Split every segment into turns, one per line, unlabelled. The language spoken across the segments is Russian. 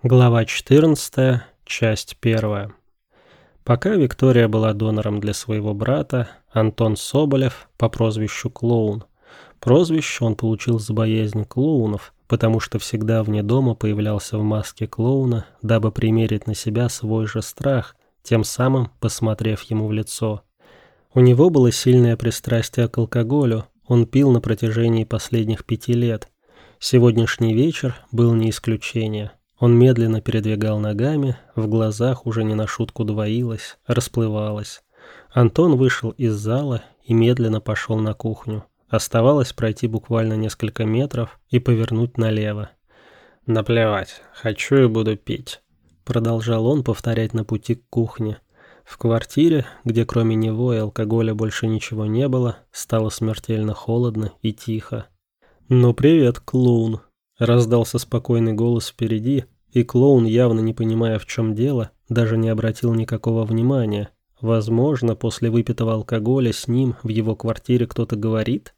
Глава 14, часть 1. Пока Виктория была донором для своего брата, Антон Соболев по прозвищу Клоун. Прозвище он получил за боязнь клоунов, потому что всегда вне дома появлялся в маске клоуна, дабы примерить на себя свой же страх, тем самым посмотрев ему в лицо. У него было сильное пристрастие к алкоголю, он пил на протяжении последних 5 лет. Сегодняшний вечер был не исключение. Он медленно передвигал ногами, в глазах уже не на шутку двоилось, расплывалось. Антон вышел из зала и медленно пошел на кухню. Оставалось пройти буквально несколько метров и повернуть налево. «Наплевать, хочу и буду пить», — продолжал он повторять на пути к кухне. В квартире, где кроме него и алкоголя больше ничего не было, стало смертельно холодно и тихо. «Ну привет, клоун», — раздался спокойный голос впереди, и клоун, явно не понимая, в чем дело, даже не обратил никакого внимания. Возможно, после выпитого алкоголя с ним в его квартире кто-то говорит?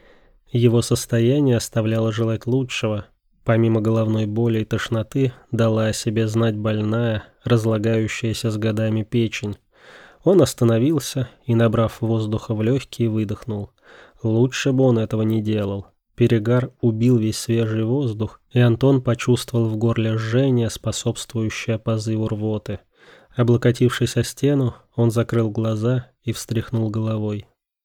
Его состояние оставляло желать лучшего. Помимо головной боли и тошноты, дала о себе знать больная, разлагающаяся с годами печень. Он остановился и, набрав воздуха в легкие, выдохнул. Лучше бы он этого не делал. Перегар убил весь свежий воздух, и Антон почувствовал в горле жжение, способствующее позыву рвоты. Облокотившись о стену, он закрыл глаза и встряхнул головой.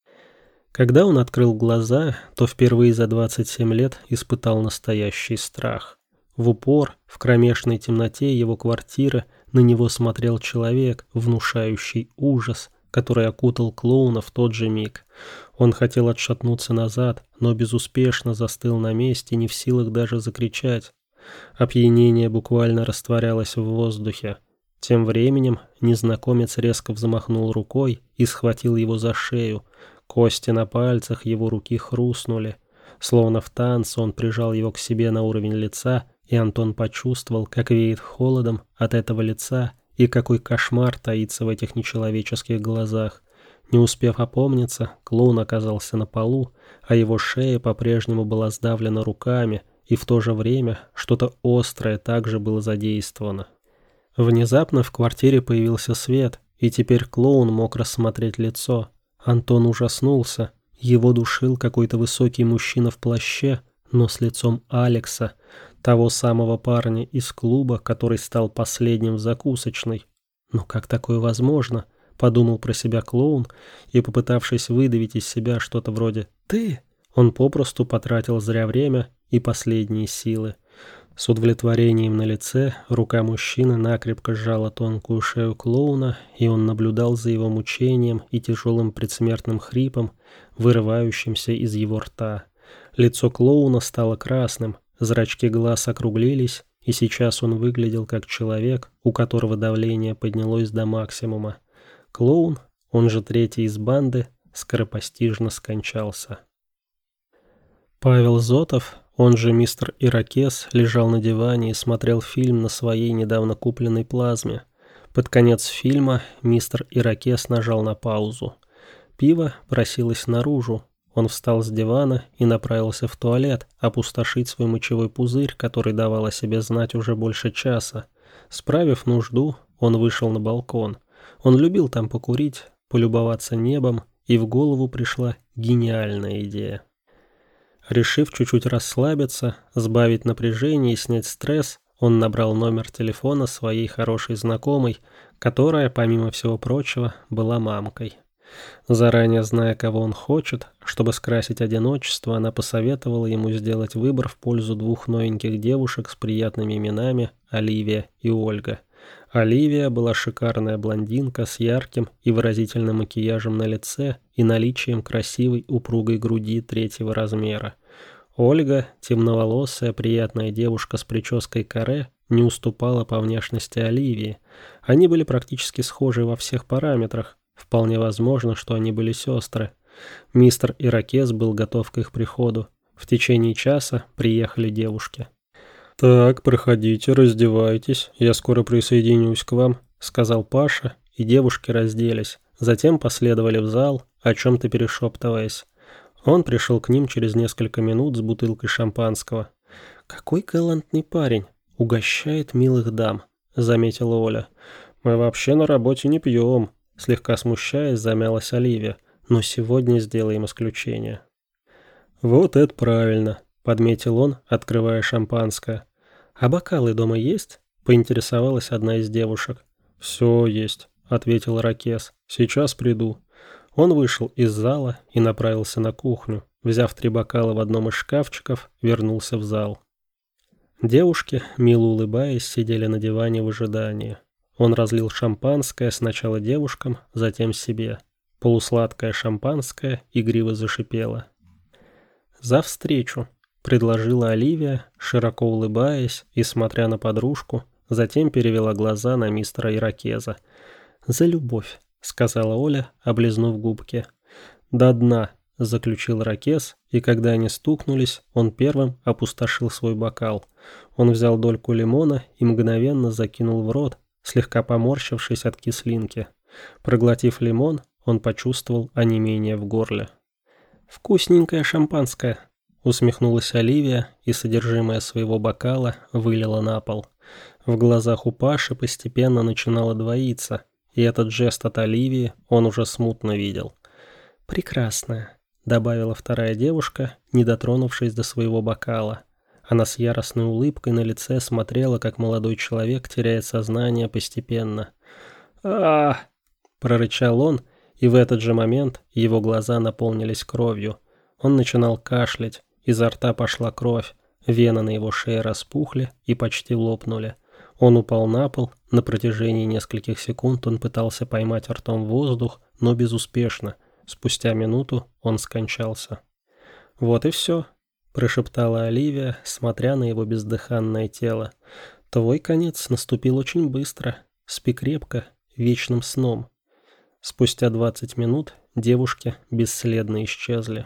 Когда он открыл глаза, то впервые за 27 лет испытал настоящий страх. В упор, в кромешной темноте его квартиры, на него смотрел человек, внушающий ужас, который окутал клоуна в тот же миг. Он хотел отшатнуться назад, но безуспешно застыл на месте, не в силах даже закричать. Опьянение буквально растворялось в воздухе. Тем временем незнакомец резко взмахнул рукой и схватил его за шею. Кости на пальцах его руки хрустнули. Словно в танце он прижал его к себе на уровень лица, и Антон почувствовал, как веет холодом от этого лица, и какой кошмар таится в этих нечеловеческих глазах. Не успев опомниться, клоун оказался на полу, а его шея по-прежнему была сдавлена руками, и в то же время что-то острое также было задействовано. Внезапно в квартире появился свет, и теперь клоун мог рассмотреть лицо. Антон ужаснулся. Его душил какой-то высокий мужчина в плаще, но с лицом Алекса, того самого парня из клуба, который стал последним в закусочной. «Ну как такое возможно?» — подумал про себя клоун, и, попытавшись выдавить из себя что-то вроде «ты», он попросту потратил зря время и последние силы. С удовлетворением на лице рука мужчины накрепко сжала тонкую шею клоуна, и он наблюдал за его мучением и тяжелым предсмертным хрипом, вырывающимся из его рта. Лицо клоуна стало красным, зрачки глаз округлились, и сейчас он выглядел как человек, у которого давление поднялось до максимума. Клоун, он же третий из банды, скоропостижно скончался. Павел Зотов, он же мистер Ирокез, лежал на диване и смотрел фильм на своей недавно купленной плазме. Под конец фильма мистер Ирокез нажал на паузу. Пиво просилось наружу. Он встал с дивана и направился в туалет, опустошить свой мочевой пузырь, который давал о себе знать уже больше часа. Справив нужду, он вышел на балкон. Он любил там покурить, полюбоваться небом, и в голову пришла гениальная идея. Решив чуть-чуть расслабиться, сбавить напряжение и снять стресс, он набрал номер телефона своей хорошей знакомой, которая, помимо всего прочего, была мамкой. Заранее зная, кого он хочет, чтобы скрасить одиночество, она посоветовала ему сделать выбор в пользу двух новеньких девушек с приятными именами Оливия и Ольга. Оливия была шикарная блондинка с ярким и выразительным макияжем на лице и наличием красивой упругой груди 3-го размера. Ольга, темноволосая приятная девушка с прической каре, не уступала по внешности Оливии. Они были практически схожи во всех параметрах. Вполне возможно, что они были сестры. Мистер Ирокез был готов к их приходу. В течение часа приехали девушки. «Так, проходите, раздевайтесь, я скоро присоединюсь к вам», — сказал Паша, и девушки разделись. Затем последовали в зал, о чем-то перешептываясь. Он пришел к ним через несколько минут с бутылкой шампанского. «Какой галантный парень!» «Угощает милых дам», — заметила Оля. «Мы вообще на работе не пьем», — слегка смущаясь, замялась Оливия. «Но сегодня сделаем исключение». «Вот это правильно», — подметил он, открывая шампанское. «А бокалы дома есть?» — поинтересовалась одна из девушек. «Все есть», — ответил Ирокез. «Сейчас приду». Он вышел из зала и направился на кухню. Взяв 3 бокала в одном из шкафчиков, вернулся в зал. Девушки, мило улыбаясь, сидели на диване в ожидании. Он разлил шампанское сначала девушкам, затем себе. Полусладкое шампанское игриво зашипело. «За встречу», — предложила Оливия, широко улыбаясь и смотря на подружку, затем перевела глаза на мистера Ирокеза. «За любовь», — сказала Оля, облизнув губки. «До дна», — заключил Ирокез, и когда они стукнулись, он первым опустошил свой бокал. Он взял дольку лимона и мгновенно закинул в рот, слегка поморщившись от кислинки. Проглотив лимон, он почувствовал онемение в горле. «Вкусненькое шампанское», — усмехнулась Оливия и содержимое своего бокала вылила на пол. В глазах у Паши постепенно начинало двоиться, и этот жест от Оливии он уже смутно видел. «Прекрасное», — добавила вторая девушка, не дотронувшись до своего бокала. Она с яростной улыбкой на лице смотрела, как молодой человек теряет сознание постепенно. «А-а-а!» — прорычал он, и в этот же момент его глаза наполнились кровью. Он начинал кашлять, изо рта пошла кровь, вены на его шее распухли и почти лопнули. Он упал на пол, на протяжении нескольких секунд он пытался поймать ртом воздух, но безуспешно. Спустя минуту он скончался. «Вот и все», — прошептала Оливия, смотря на его бездыханное тело. «Твой конец наступил очень быстро. Спи крепко, вечным сном». Спустя 20 минут девушки бесследно исчезли.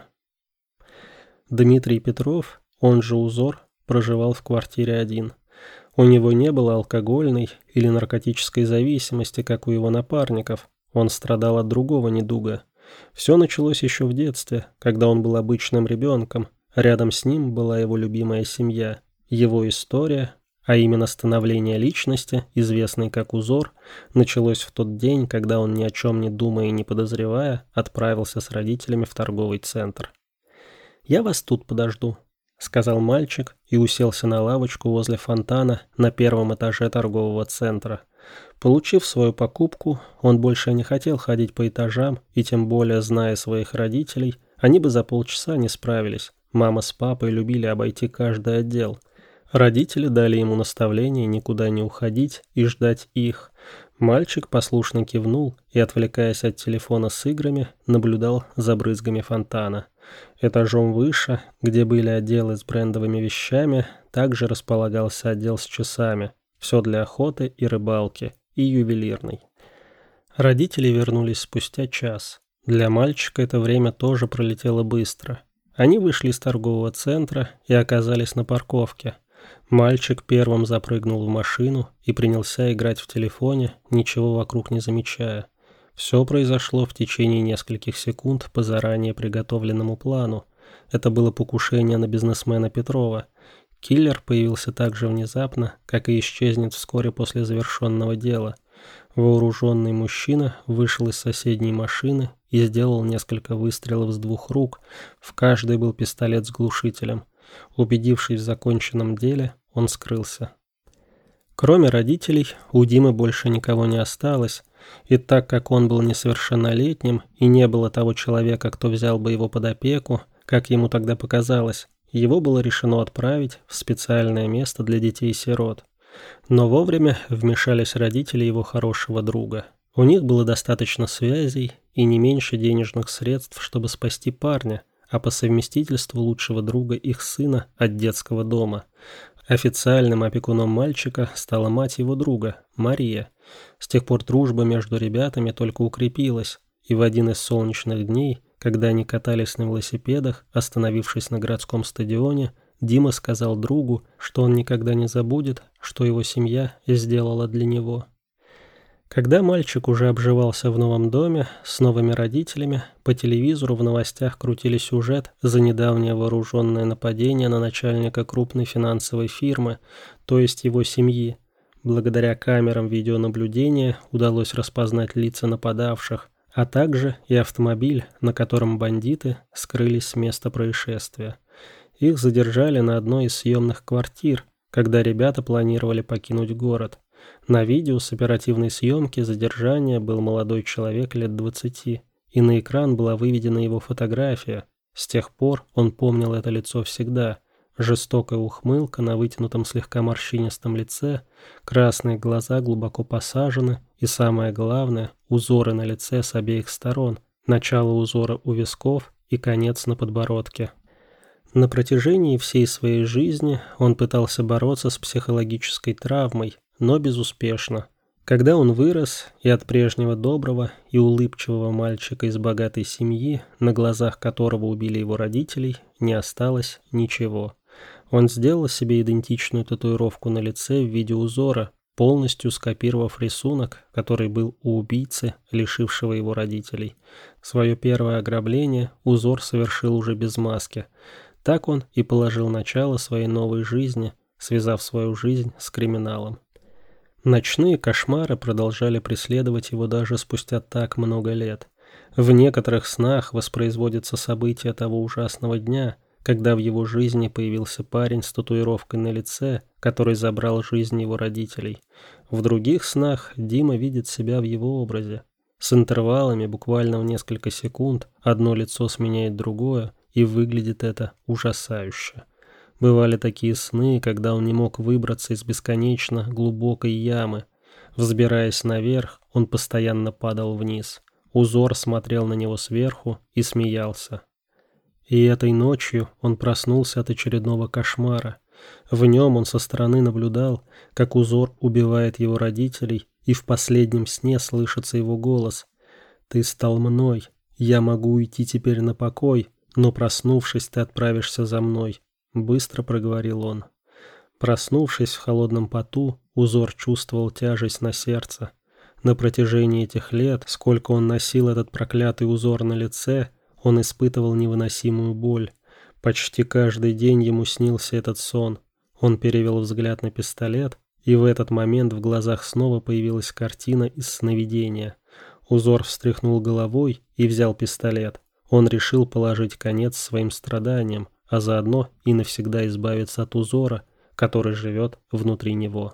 Дмитрий Петров, он же Узор, проживал в квартире один. У него не было алкогольной или наркотической зависимости, как у его напарников. Он страдал от другого недуга. Все началось еще в детстве, когда он был обычным ребенком. Рядом с ним была его любимая семья. Его история, а именно становление личности, известной как Узор, началось в тот день, когда он, ни о чем не думая и не подозревая, отправился с родителями в торговый центр. «Я вас тут подожду», — сказал мальчик и уселся на лавочку возле фонтана на 1-м этаже торгового центра. Получив свою покупку, он больше не хотел ходить по этажам, и тем более, зная своих родителей, они бы за полчаса не справились. Мама с папой любили обойти каждый отдел. Родители дали ему наставление никуда не уходить и ждать их. Мальчик послушно кивнул и, отвлекаясь от телефона с играми, наблюдал за брызгами фонтана. Этажом выше, где были отделы с брендовыми вещами, также располагался отдел с часами. Все для охоты и рыбалки, и ювелирный. Родители вернулись спустя час. Для мальчика это время тоже пролетело быстро. Они вышли из торгового центра и оказались на парковке. Мальчик первым запрыгнул в машину и принялся играть в телефоне, ничего вокруг не замечая. Все произошло в течение нескольких секунд по заранее приготовленному плану. Это было покушение на бизнесмена Петрова. Киллер появился так же внезапно, как и исчезнет вскоре после завершенного дела. Вооруженный мужчина вышел из соседней машины и сделал несколько выстрелов с 2 рук. В каждой был пистолет с глушителем. Убедившись в законченном деле, он скрылся. Кроме родителей, у Димы больше никого не осталось, и так как он был несовершеннолетним и не было того человека, кто взял бы его под опеку, как ему тогда показалось, его было решено отправить в специальное место для детей-сирот. Но вовремя вмешались родители его хорошего друга. У них было достаточно связей и не меньше денежных средств, чтобы спасти парня, а по совместительству лучшего друга их сына от детского дома. Официальным опекуном мальчика стала мать его друга, Мария. С тех пор дружба между ребятами только укрепилась, и в один из солнечных дней, когда они катались на велосипедах, остановившись на городском стадионе, Дима сказал другу, что он никогда не забудет, что его семья сделала для него. Когда мальчик уже обживался в новом доме с новыми родителями, по телевизору в новостях крутили сюжет за недавнее вооруженное нападение на начальника крупной финансовой фирмы, то есть его семьи. Благодаря камерам видеонаблюдения удалось распознать лица нападавших, а также и автомобиль, на котором бандиты скрылись с места происшествия. Их задержали на одной из съемных квартир, когда ребята планировали покинуть город. На видео с оперативной съемки задержания был молодой человек лет 20, и на экран была выведена его фотография. С тех пор он помнил это лицо всегда. Жестокая ухмылка на вытянутом слегка морщинистом лице, красные глаза глубоко посажены и, самое главное, узоры на лице с обеих сторон, начало узора у висков и конец на подбородке. На протяжении всей своей жизни он пытался бороться с психологической травмой, но безуспешно. Когда он вырос, и от прежнего доброго и улыбчивого мальчика из богатой семьи, на глазах которого убили его родителей, не осталось ничего. Он сделал себе идентичную татуировку на лице в виде узора, полностью скопировав рисунок, который был у убийцы, лишившего его родителей. Свое первое ограбление узор совершил уже без маски. Так он и положил начало своей новой жизни, связав свою жизнь с криминалом. Ночные кошмары продолжали преследовать его даже спустя так много лет. В некоторых снах воспроизводятся события того ужасного дня, когда в его жизни появился парень с татуировкой на лице, который забрал жизнь его родителей. В других снах Дима видит себя в его образе. С интервалами буквально в несколько секунд одно лицо сменяет другое, и выглядит это ужасающе. Бывали такие сны, когда он не мог выбраться из бесконечно глубокой ямы. Взбираясь наверх, он постоянно падал вниз. Узор смотрел на него сверху и смеялся. И этой ночью он проснулся от очередного кошмара. В нем он со стороны наблюдал, как узор убивает его родителей, и в последнем сне слышится его голос: «Ты стал мной, я могу уйти теперь на покой, но проснувшись, ты отправишься за мной», — быстро проговорил он. Проснувшись в холодном поту, узор чувствовал тяжесть на сердце. На протяжении этих лет, сколько он носил этот проклятый узор на лице, он испытывал невыносимую боль. Почти каждый день ему снился этот сон. Он перевел взгляд на пистолет, и в этот момент в глазах снова появилась картина из сновидения. Узор встряхнул головой и взял пистолет. Он решил положить конец своим страданиям, а заодно и навсегда избавиться от узора, который живет внутри него.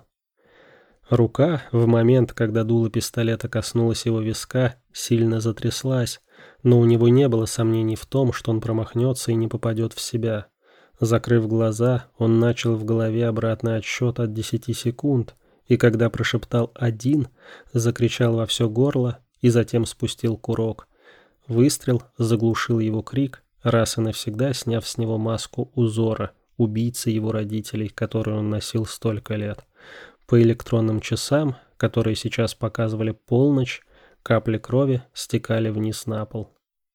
Рука, в момент, когда дуло пистолета коснулось его виска, сильно затряслась, но у него не было сомнений в том, что он промахнется и не попадет в себя. Закрыв глаза, он начал в голове обратный отсчет от 10 секунд, и когда прошептал «1», закричал во все горло и затем спустил курок. Выстрел заглушил его крик, раз и навсегда сняв с него маску узора, убийцы его родителей, которую он носил столько лет. По электронным часам, которые сейчас показывали полночь, капли крови стекали вниз на пол.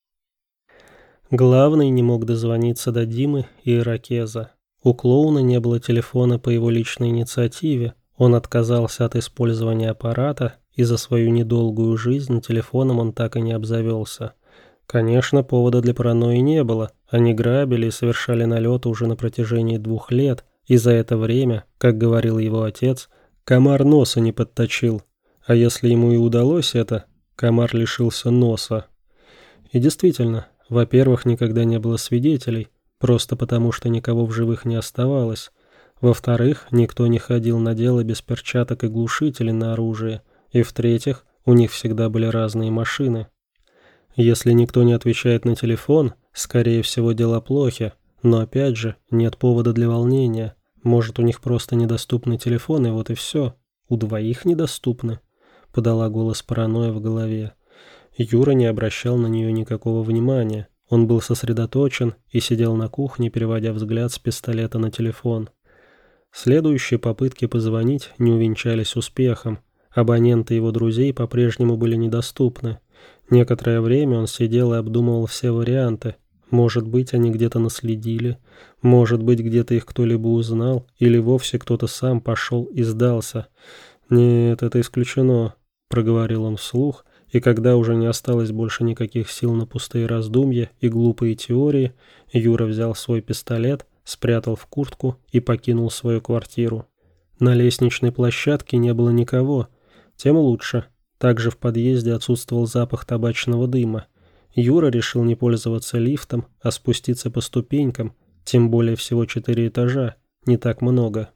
Главный не мог дозвониться до Димы и Иракеза. У клоуна не было телефона по его личной инициативе, он отказался от использования аппарата, и за свою недолгую жизнь телефоном он так и не обзавелся. Конечно, повода для паранойи не было, они грабили и совершали налеты уже на протяжении 2 лет, и за это время, как говорил его отец, комар носа не подточил, а если ему и удалось это, комар лишился носа. И действительно, во-первых, никогда не было свидетелей, просто потому что никого в живых не оставалось. Во-вторых, никто не ходил на дело без перчаток и глушителей на оружие. И в-третьих, у них всегда были разные машины. Если никто не отвечает на телефон, скорее всего дела плохи, но опять же, нет повода для волнения. Может, у них просто недоступны телефоны, вот и все. У двоих недоступны, подала голос паранойя в голове. Юра не обращал на нее никакого внимания. Он был сосредоточен и сидел на кухне, переводя взгляд с пистолета на телефон. Следующие попытки позвонить не увенчались успехом. Абоненты его друзей по-прежнему были недоступны. Некоторое время он сидел и обдумывал все варианты. Может быть, они где-то наследили, может быть, где-то их кто-либо узнал, или вовсе кто-то сам пошел и сдался. Нет, это исключено. проговорил он вслух, и когда уже не осталось больше никаких сил на пустые раздумья и глупые теории, Юра взял свой пистолет, спрятал в куртку и покинул свою квартиру. На лестничной площадке не было никого, тем лучше. Также в подъезде отсутствовал запах табачного дыма. Юра решил не пользоваться лифтом, а спуститься по ступенькам, тем более всего 4 этажа, не так много.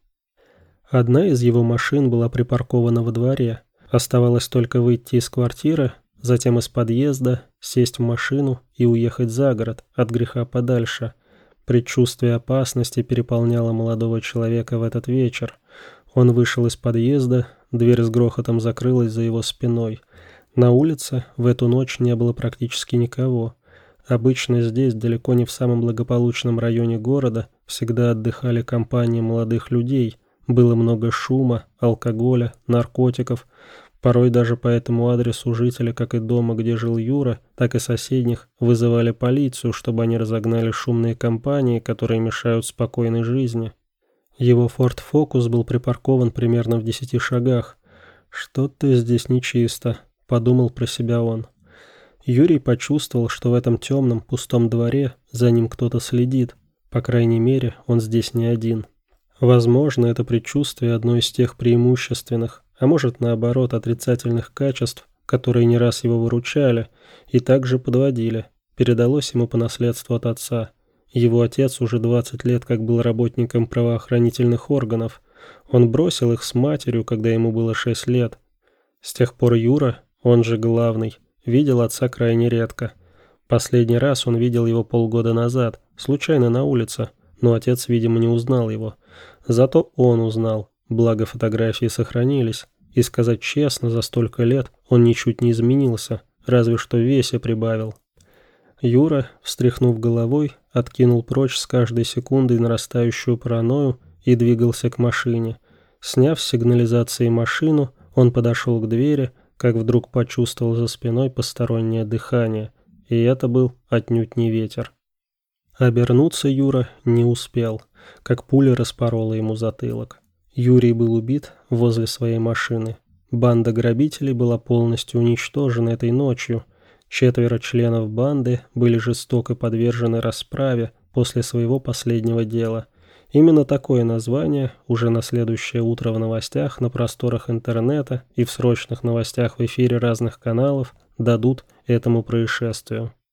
Одна из его машин была припаркована во дворе. Оставалось только выйти из квартиры, затем из подъезда, сесть в машину и уехать за город, от греха подальше. Предчувствие опасности переполняло молодого человека в этот вечер. Он вышел из подъезда, дверь с грохотом закрылась за его спиной. На улице в эту ночь не было практически никого. Обычно здесь, далеко не в самом благополучном районе города, всегда отдыхали компании молодых людей. Было много шума, алкоголя, наркотиков. Порой даже по этому адресу жители, как и дома, где жил Юра, так и соседних, вызывали полицию, чтобы они разогнали шумные компании, которые мешают спокойной жизни. Его Ford Focus был припаркован примерно в 10 шагах. «Что-то здесь нечисто», — подумал про себя он. Юрий почувствовал, что в этом темном, пустом дворе за ним кто-то следит. По крайней мере, он здесь не один. Возможно, это предчувствие одно из тех преимущественных, а может, наоборот, отрицательных качеств, которые не раз его выручали и также подводили, передалось ему по наследству от отца. Его отец уже 20 лет как был работником правоохранительных органов. Он бросил их с матерью, когда ему было 6 лет. С тех пор Юра, он же главный, видел отца крайне редко. Последний раз он видел его полгода назад, случайно на улице, но отец, видимо, не узнал его. Зато он узнал, благо фотографии сохранились, и сказать честно, за столько лет он ничуть не изменился, разве что в весе прибавил. Юра, встряхнув головой, откинул прочь с каждой секундой нарастающую паранойю и двигался к машине. Сняв с сигнализации машину, он подошел к двери, как вдруг почувствовал за спиной постороннее дыхание, и это был отнюдь не ветер. Обернуться Юра не успел, как пуля распорола ему затылок. Юрий был убит возле своей машины. Банда грабителей была полностью уничтожена этой ночью. 4 членов банды были жестоко подвержены расправе после своего последнего дела. Именно такое название уже на следующее утро в новостях на просторах интернета и в срочных новостях в эфире разных каналов дадут этому происшествию.